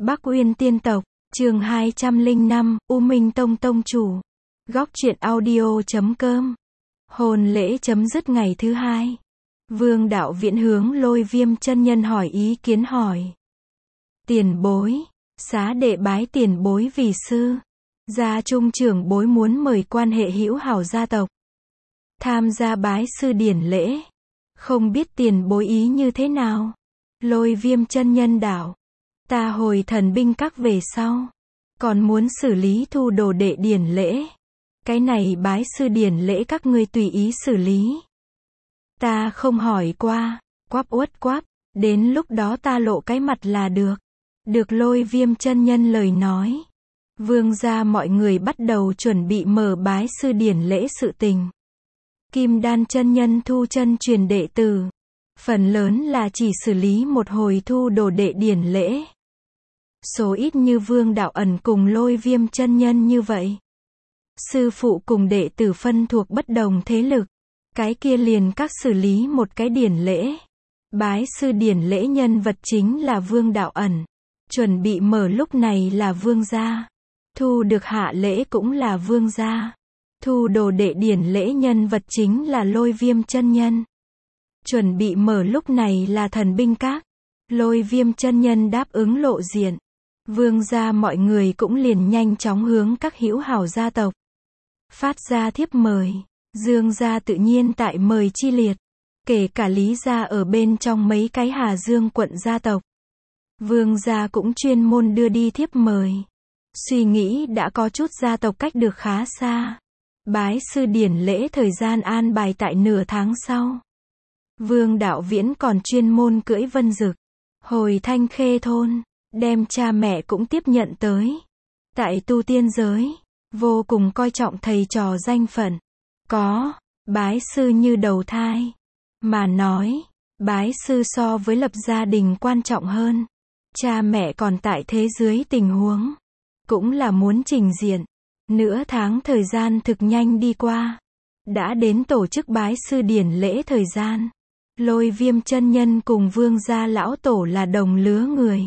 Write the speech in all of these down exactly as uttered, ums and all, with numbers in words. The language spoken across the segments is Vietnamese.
Bắc Uyên Tiên Tộc, chương hai trăm lẻ năm, U Minh Tông Tông Chủ. Góc truyện audio chấm com. Hồn lễ chấm dứt ngày thứ hai. Vương Đạo Viễn hướng Lôi Viêm chân nhân hỏi ý kiến hỏi. Tiền bối, xá đệ bái tiền bối vì sư. Gia trung trưởng bối muốn mời quan hệ hữu hảo gia tộc tham gia bái sư điển lễ. Không biết tiền bối ý như thế nào? Lôi Viêm chân nhân đạo. Ta hồi thần binh các về sau. Còn muốn xử lý thu đồ đệ điển lễ. Cái này bái sư điển lễ các ngươi tùy ý xử lý. Ta không hỏi qua. Quáp uất quáp. Đến lúc đó ta lộ cái mặt là được. Được Lôi Viêm chân nhân lời nói. Vương gia mọi người bắt đầu chuẩn bị mở bái sư điển lễ sự tình. Kim Đan chân nhân thu chân truyền đệ tử. Phần lớn là chỉ xử lý một hồi thu đồ đệ điển lễ. Số ít như Vương Đạo Ẩn cùng Lôi Viêm chân nhân như vậy. Sư phụ cùng đệ tử phân thuộc bất đồng thế lực. Cái kia liền các xử lý một cái điển lễ. Bái sư điển lễ nhân vật chính là Vương Đạo Ẩn. Chuẩn bị mở lúc này là Vương gia. Thu được hạ lễ cũng là Vương gia. Thu đồ đệ điển lễ nhân vật chính là Lôi Viêm chân nhân. Chuẩn bị mở lúc này là Thần Binh Các. Lôi Viêm chân nhân đáp ứng lộ diện. Vương gia mọi người cũng liền nhanh chóng hướng các hữu hảo gia tộc phát ra thiếp mời. Dương gia tự nhiên tại mời chi liệt. Kể cả Lý gia ở bên trong mấy cái Hà Dương quận gia tộc. Vương gia cũng chuyên môn đưa đi thiếp mời. Suy nghĩ đã có chút gia tộc cách được khá xa. Bái sư điển lễ thời gian an bài tại nửa tháng sau. Vương Đạo Viễn còn chuyên môn cưỡi Vân Dực. Hồi Thanh Khê thôn. Đem cha mẹ cũng tiếp nhận tới. Tại tu tiên giới. Vô cùng coi trọng thầy trò danh phận. Có. Bái sư như đầu thai. Mà nói. Bái sư so với lập gia đình quan trọng hơn. Cha mẹ còn tại thế dưới tình huống. Cũng là muốn trình diện. Nửa tháng thời gian thực nhanh đi qua. Đã đến tổ chức bái sư điển lễ thời gian. Lôi Viêm chân nhân cùng Vương gia lão tổ là đồng lứa người.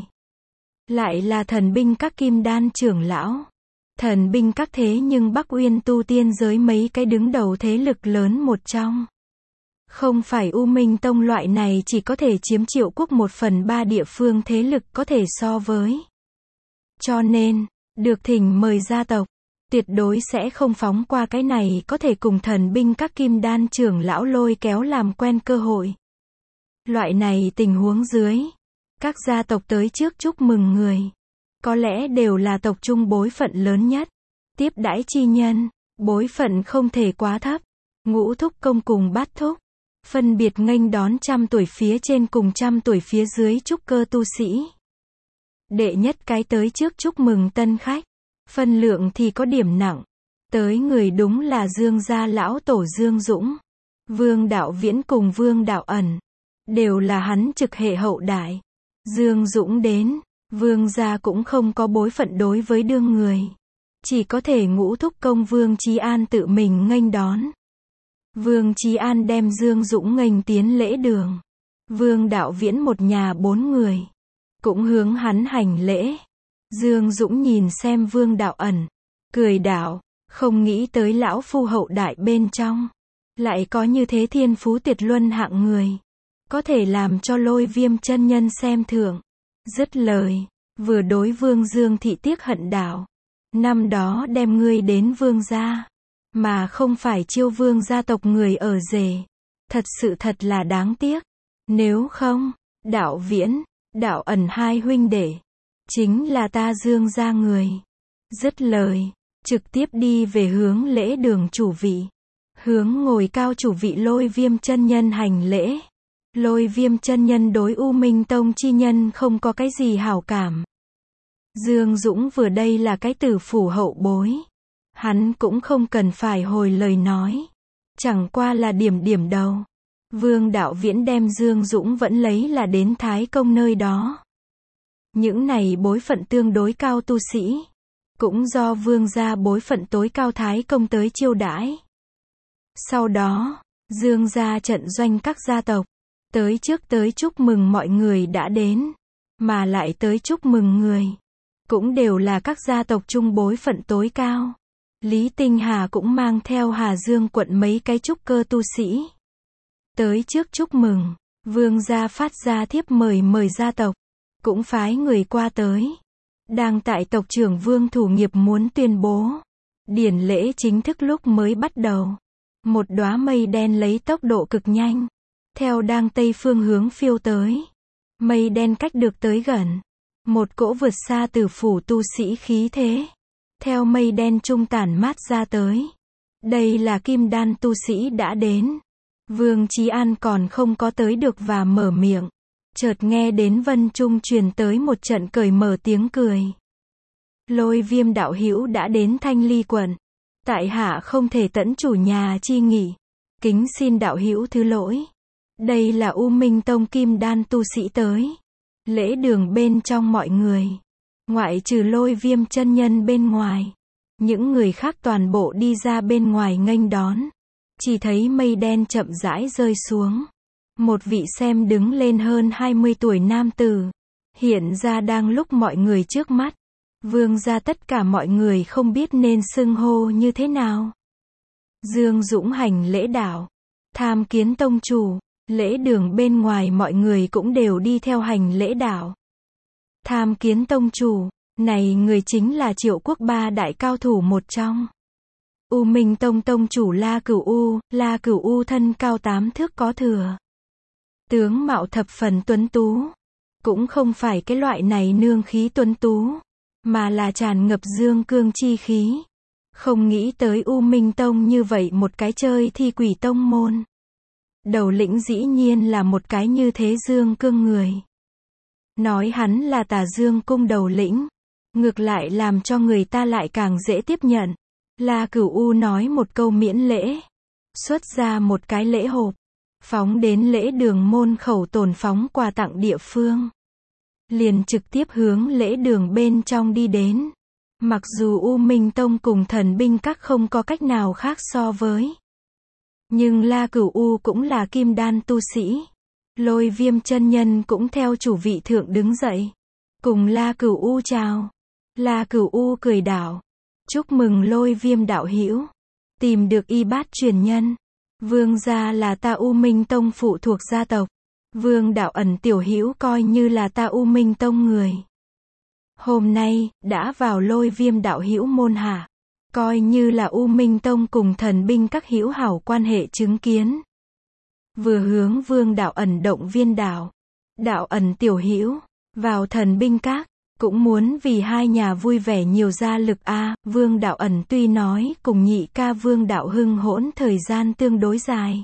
Lại là Thần Binh Các Kim Đan trưởng lão. Thần Binh Các thế nhưng Bắc Uyên tu tiên giới mấy cái đứng đầu thế lực lớn một trong. Không phải U Minh Tông loại này chỉ có thể chiếm Triệu Quốc một phần ba địa phương thế lực có thể so với. Cho nên, được thỉnh mời gia tộc, tuyệt đối sẽ không phóng qua cái này có thể cùng Thần Binh Các Kim Đan trưởng lão lôi kéo làm quen cơ hội. Loại này tình huống dưới, các gia tộc tới trước chúc mừng người, có lẽ đều là tộc trung bối phận lớn nhất. Tiếp đãi chi nhân, bối phận không thể quá thấp. Ngũ thúc công cùng bát thúc, phân biệt nghênh đón trăm tuổi phía trên cùng trăm tuổi phía dưới trúc cơ tu sĩ. Đệ nhất cái tới trước chúc mừng tân khách, phân lượng thì có điểm nặng. Tới người đúng là Dương gia lão tổ Dương Dũng. Vương Đạo Viễn cùng Vương Đạo Ẩn, đều là hắn trực hệ hậu đại. Dương Dũng đến, Vương gia cũng không có bối phận đối với đương người. Chỉ có thể ngũ thúc công Vương Chí An tự mình nghênh đón. Vương Chí An đem Dương Dũng nghênh tiến lễ đường. Vương Đạo Viễn một nhà bốn người. Cũng hướng hắn hành lễ. Dương Dũng nhìn xem Vương Đạo Ẩn. Cười đạo, không nghĩ tới lão phu hậu đại bên trong. Lại có như thế thiên phú tuyệt luân hạng người. Có thể làm cho Lôi Viêm chân nhân xem thường. Dứt lời, vừa đối Vương Dương thị tiếc hận đạo. Năm đó đem ngươi đến Vương gia. Mà không phải chiêu Vương gia tộc người ở rể. Thật sự thật là đáng tiếc. Nếu không, Đạo Viễn, Đạo Ẩn hai huynh đệ. Chính là ta Dương gia người. Dứt lời, trực tiếp đi về hướng lễ đường chủ vị. Hướng ngồi cao chủ vị Lôi Viêm chân nhân hành lễ. Lôi Viêm chân nhân đối U Minh Tông chi nhân không có cái gì hảo cảm. Dương Dũng vừa đây là cái tử phủ hậu bối. Hắn cũng không cần phải hồi lời nói. Chẳng qua là điểm điểm đầu. Vương Đạo Viễn đem Dương Dũng vẫn lấy là đến Thái Công nơi đó. Những này bối phận tương đối cao tu sĩ. Cũng do Vương gia bối phận tối cao Thái Công tới chiêu đãi. Sau đó, Dương gia trận doanh các gia tộc. Tới trước tới chúc mừng mọi người đã đến. Mà lại tới chúc mừng người. cũng đều là các gia tộc trung bối phận tối cao. Lý Tinh Hà cũng mang theo Hà Dương quận mấy cái trúc cơ tu sĩ tới trước chúc mừng. Vương gia phát ra thiếp mời mời gia tộc, cũng phái người qua tới. Đang tại tộc trưởng Vương Thủ Nghiệp muốn tuyên bố, điển lễ chính thức lúc mới bắt đầu. Một đóa mây đen lấy tốc độ cực nhanh, theo đang tây phương hướng phiêu tới. Mây đen cách được tới gần, một cỗ vượt xa Tử phủ tu sĩ khí thế, theo mây đen trung tản mát ra tới. Đây là kim đan tu sĩ đã đến. Vương Chí An còn không có tới được và mở miệng, chợt nghe đến vân trung truyền tới một trận cởi mở tiếng cười. Lôi Viêm đạo hữu đã đến Thanh Ly quận, tại hạ không thể tẫn chủ nhà chi nghỉ, kính xin đạo hữu thứ lỗi. Đây là U Minh Tông kim đan tu sĩ tới. Lễ đường bên trong mọi người, ngoại trừ Lôi Viêm chân nhân bên ngoài, những người khác toàn bộ đi ra bên ngoài nghênh đón. Chỉ thấy mây đen chậm rãi rơi xuống. Một vị xem đứng lên hơn hai mươi tuổi nam tử hiện ra đang lúc mọi người trước mắt. Vương gia tất cả mọi người không biết nên xưng hô như thế nào. Dương Dũng hành lễ đạo, tham kiến tông chủ. Lễ đường bên ngoài mọi người cũng đều đi theo hành lễ đạo. Tham kiến tông chủ, này người chính là Triệu Quốc ba đại cao thủ một trong. U Minh Tông tông chủ La Cửu U. La Cửu U thân cao tám thước có thừa, tướng mạo thập phần tuấn tú, cũng không phải cái loại này nương khí tuấn tú, mà là tràn ngập dương cương chi khí. Không nghĩ tới U Minh Tông như vậy một cái chơi thi quỷ tông môn, đầu lĩnh dĩ nhiên là một cái như thế dương cương người. Nói hắn là Tà Dương cung đầu lĩnh, ngược lại làm cho người ta lại càng dễ tiếp nhận. La Cửu U nói một câu miễn lễ, xuất ra một cái lễ hộp, phóng đến lễ đường môn khẩu tồn phóng quà tặng địa phương. Liền trực tiếp hướng lễ đường bên trong đi đến. Mặc dù U Minh Tông cùng thần binh các không có cách nào khác so với, nhưng La Cửu U cũng là kim đan tu sĩ. Lôi Viêm chân nhân cũng theo chủ vị thượng đứng dậy, cùng La Cửu U chào. La Cửu U cười đạo, chúc mừng Lôi Viêm đạo hữu, tìm được y bát truyền nhân. Vương gia là ta U Minh Tông phụ thuộc gia tộc. Vương đạo ẩn tiểu hữu coi như là ta U Minh Tông người. Hôm nay, đã vào Lôi Viêm đạo hữu môn hạ, coi như là U Minh Tông cùng thần binh các hữu hảo quan hệ chứng kiến. Vừa hướng Vương đạo ẩn động viên đạo, đạo ẩn tiểu hữu, vào thần binh các, cũng muốn vì hai nhà vui vẻ nhiều gia lực a. À, Vương đạo ẩn tuy nói cùng nhị ca Vương đạo hưng hỗn thời gian tương đối dài,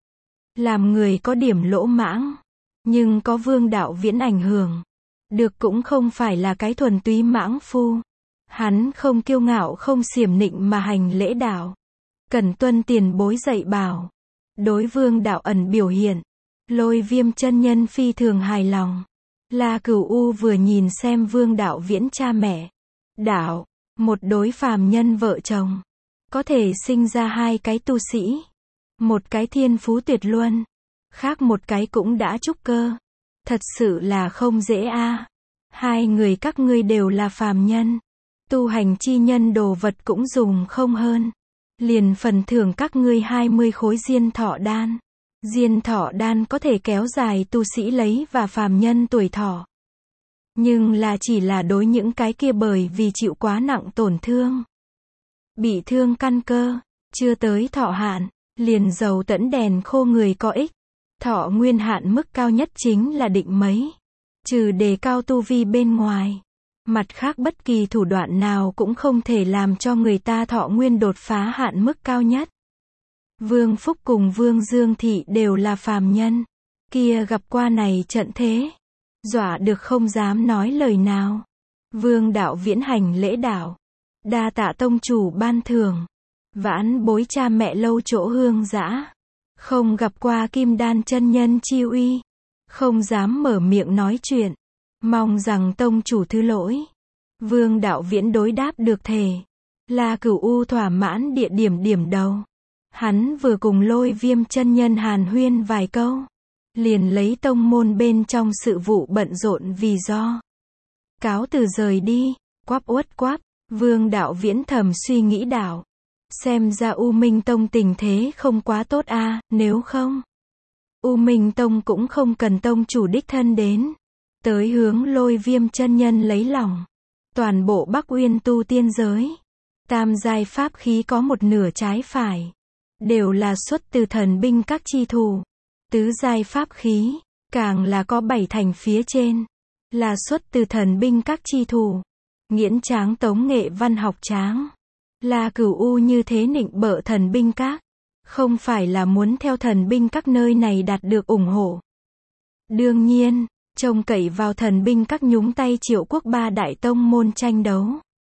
làm người có điểm lỗ mãng, nhưng có Vương đạo viễn ảnh hưởng, được cũng không phải là cái thuần túy mãng phu. Hắn không kiêu ngạo không xiểm nịnh mà hành lễ đạo, cần tuân tiền bối dạy bảo. Đối Vương đạo ẩn biểu hiện, Lôi Viêm chân nhân phi thường hài lòng. La Cửu U vừa nhìn xem Vương đạo viễn cha mẹ, đạo, một đối phàm nhân vợ chồng, có thể sinh ra hai cái tu sĩ, một cái thiên phú tuyệt luân, khác một cái cũng đã trúc cơ, thật sự là không dễ a. À. Hai người các ngươi đều là phàm nhân, tu hành chi nhân đồ vật cũng dùng không hơn, liền phần thưởng các ngươi hai mươi khối diên thọ đan. Diên thọ đan có thể kéo dài tu sĩ lấy và phàm nhân tuổi thọ, nhưng là chỉ là đối những cái kia bởi vì chịu quá nặng tổn thương, bị thương căn cơ, chưa tới thọ hạn, liền dầu tẫn đèn khô người có ích. Thọ nguyên hạn mức cao nhất chính là định mấy, trừ đề cao tu vi bên ngoài, mặt khác bất kỳ thủ đoạn nào cũng không thể làm cho người ta thọ nguyên đột phá hạn mức cao nhất. Vương Phúc cùng Vương Dương Thị đều là phàm nhân, kia gặp qua này trận thế, dọa được không dám nói lời nào. Vương đạo viễn hành lễ đạo, đa tạ tông chủ ban thưởng, vãn bối cha mẹ lâu chỗ hương dã, không gặp qua kim đan chân nhân chi uy, không dám mở miệng nói chuyện, mong rằng tông chủ thứ lỗi. Vương đạo viễn đối đáp được thề. La Cửu U thỏa mãn địa điểm điểm đầu. Hắn vừa cùng Lôi Viêm chân nhân hàn huyên vài câu, liền lấy tông môn bên trong sự vụ bận rộn vì do, cáo từ rời đi. Quáp uất quáp, Vương Đạo Viễn thầm suy nghĩ đạo. Xem ra U Minh Tông tình thế không quá tốt a, nếu không, U Minh Tông cũng không cần tông chủ đích thân đến. Tới hướng Lôi Viêm chân nhân lấy lòng. Toàn bộ Bắc Uyên tu tiên giới. Tam giai pháp khí có một nửa trái phải. Đều là xuất từ thần binh các chi thủ. Tứ giai pháp khí, càng là có bảy thành phía trên. Là xuất từ thần binh các chi thủ. Nghiễn Tráng Tống Nghệ Văn học tráng. Là Cửu U như thế nịnh bợ thần binh các. Không phải là muốn theo thần binh các nơi này đạt được ủng hộ. Đương nhiên, trông cậy vào thần binh các nhúng tay Triệu Quốc ba đại tông môn tranh đấu.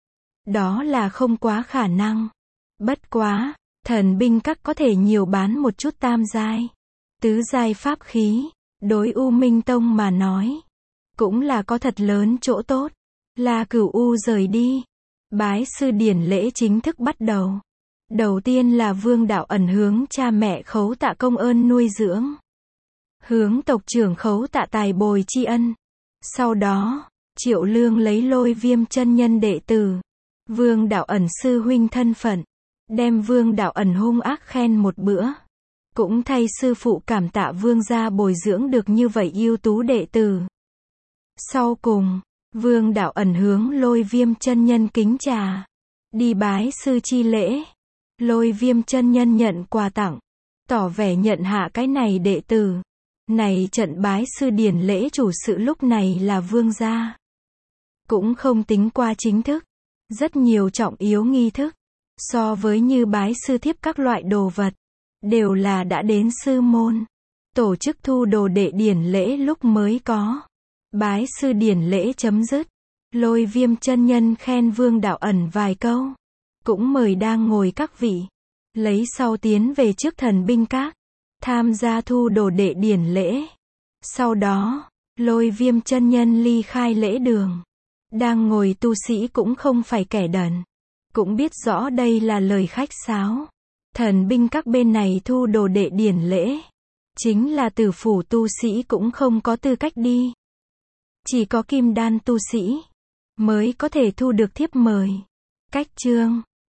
Đó là không quá khả năng. Bất quá, thần binh các có thể nhiều bán một chút tam giai, tứ giai pháp khí, đối U Minh Tông mà nói, cũng là có thật lớn chỗ tốt. Là Cửu U rời đi. Bái sư điển lễ chính thức bắt đầu. Đầu tiên là Vương Đạo Ẩn hướng cha mẹ Khấu Tạ công ơn nuôi dưỡng. Hướng tộc trưởng Khấu Tạ tài bồi tri ân. Sau đó, Triệu Lương lấy Lôi Viêm chân nhân đệ tử. Vương Đạo Ẩn sư huynh thân phận. Đem Vương Đạo Ẩn hung ác khen một bữa. Cũng thay sư phụ cảm tạ Vương gia bồi dưỡng được như vậy ưu tú đệ tử. Sau cùng, Vương Đạo Ẩn hướng Lôi Viêm chân nhân kính trà. Đi bái sư chi lễ. Lôi Viêm chân nhân nhận quà tặng. Tỏ vẻ nhận hạ cái này đệ tử. Này trận bái sư điển lễ chủ sự lúc này là Vương gia. Cũng không tính qua chính thức. Rất nhiều trọng yếu nghi thức. So với như bái sư thiếp các loại đồ vật. Đều là đã đến sư môn. Tổ chức thu đồ đệ điển lễ lúc mới có. Bái sư điển lễ chấm dứt. Lôi Viêm chân nhân khen Vương Đạo Ẩn vài câu. Cũng mời đang ngồi các vị. Lấy sau tiến về trước thần binh các. Tham gia thu đồ đệ điển lễ. Sau đó, Lôi Viêm chân nhân ly khai lễ đường. Đang ngồi tu sĩ cũng không phải kẻ đần. Cũng biết rõ đây là lời khách sáo. Thần binh các bên này thu đồ đệ điển lễ. Chính là tử phủ tu sĩ cũng không có tư cách đi. Chỉ có kim đan tu sĩ mới có thể thu được thiếp mời. Cách chương